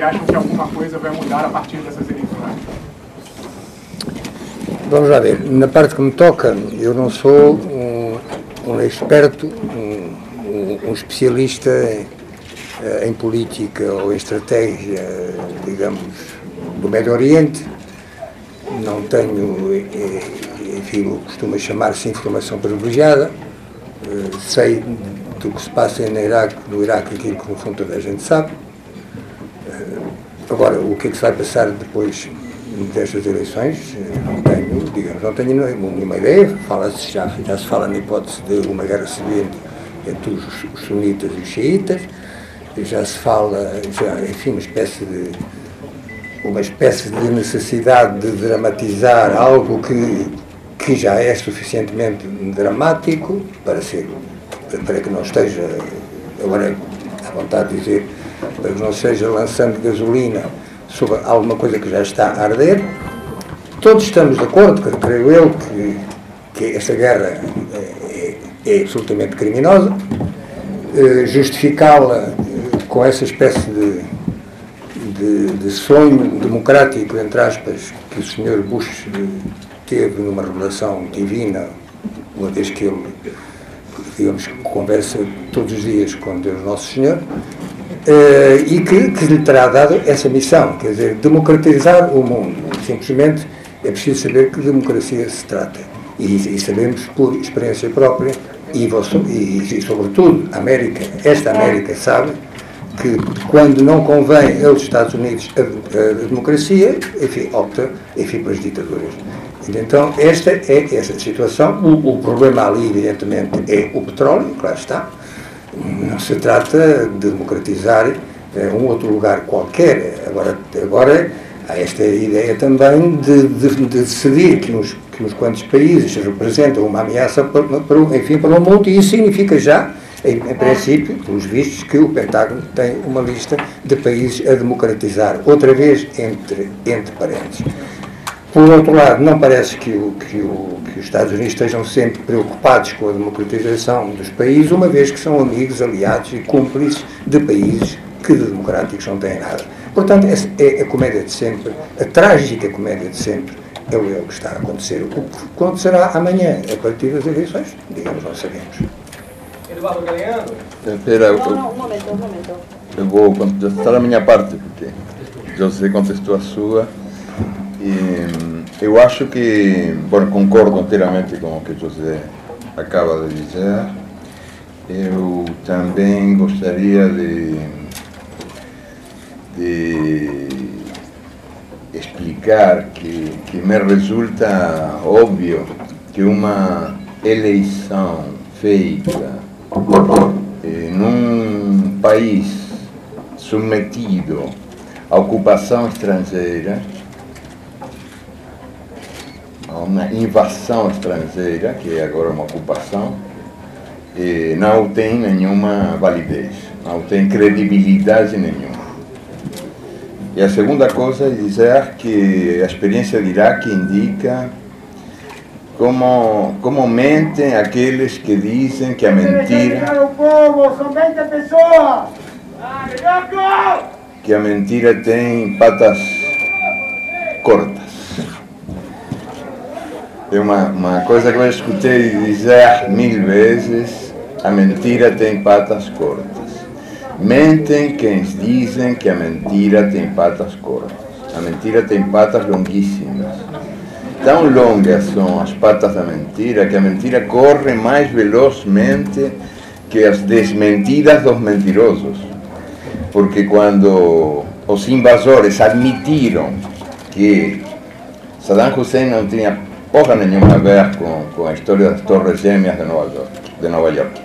se acham que alguma coisa vai mudar a partir dessas eleições. Vamos lá ver. Na parte que me toca, eu não sou um experto, um especialista em política ou em estratégia, digamos, do Médio Oriente. Não tenho, enfim, o que costuma chamar-se informação privilegiada. Sei do que se passa no Iraque, aquilo que no fundo toda a gente sabe. Agora, o que é que se vai passar depois destas eleições, não tenho nenhuma ideia. Já se fala na hipótese de uma guerra civil entre os sunitas e os xiitas, já se fala, enfim, uma espécie de necessidade de dramatizar algo que já é suficientemente dramático para que não esteja, agora à vontade de dizer, para que não seja lançando gasolina sobre alguma coisa que já está a arder. Todos estamos de acordo, creio eu, que esta guerra é absolutamente criminosa. Justificá-la com essa espécie de sonho democrático, entre aspas, que o Sr. Bush teve numa revelação divina, uma vez que ele, digamos, conversa todos os dias com Deus Nosso Senhor, e que lhe terá dado essa missão, quer dizer, democratizar o mundo. Simplesmente é preciso saber que democracia se trata. E sabemos por experiência própria, e sobretudo, esta América sabe que quando não convém aos Estados Unidos a democracia, enfim, opta, enfim, para as ditaduras. Então, esta é essa situação. O problema ali, evidentemente, é o petróleo, claro está. Não se trata de democratizar um outro lugar qualquer. Agora há esta ideia também de decidir que uns quantos países representam uma ameaça para o mundo, e isso significa já, em princípio, pelos vistos, que o Pentágono tem uma lista de países a democratizar, outra vez entre parênteses. Por outro lado, não parece que os Estados Unidos estejam sempre preocupados com a democratização dos países, uma vez que são amigos, aliados e cúmplices de países que de democráticos não têm nada. Portanto, é a comédia de sempre, a trágica comédia de sempre, é o que está a acontecer. O que acontecerá amanhã, a partir das eleições, digamos, não sabemos. Eduardo Galeano? Espera, um momento. Eu vou contestar a minha parte, porque José contestou a sua. Eu acho que, concordo inteiramente com o que José acaba de dizer. Eu também gostaria de explicar que me resulta óbvio que uma eleição feita num país submetido à ocupação estrangeira, a uma invasão estrangeira, que é agora uma ocupação, não tem nenhuma validez, não tem credibilidade nenhuma. E a segunda coisa é dizer que a experiência de Iraque indica como mentem aqueles que dizem que a mentira... Que a mentira tem patas curtas. É uma coisa que eu escutei dizer 1000 vezes: a mentira tem patas curtas. Mentem quem dizem que a mentira tem patas curtas. A mentira tem patas longuíssimas. Tão longas são as patas da mentira que a mentira corre mais velozmente que as desmentidas dos mentirosos. Porque quando os invasores admitiram que Saddam Hussein não tinha porra nenhuma a ver com a história das Torres Gêmeas de Nova York.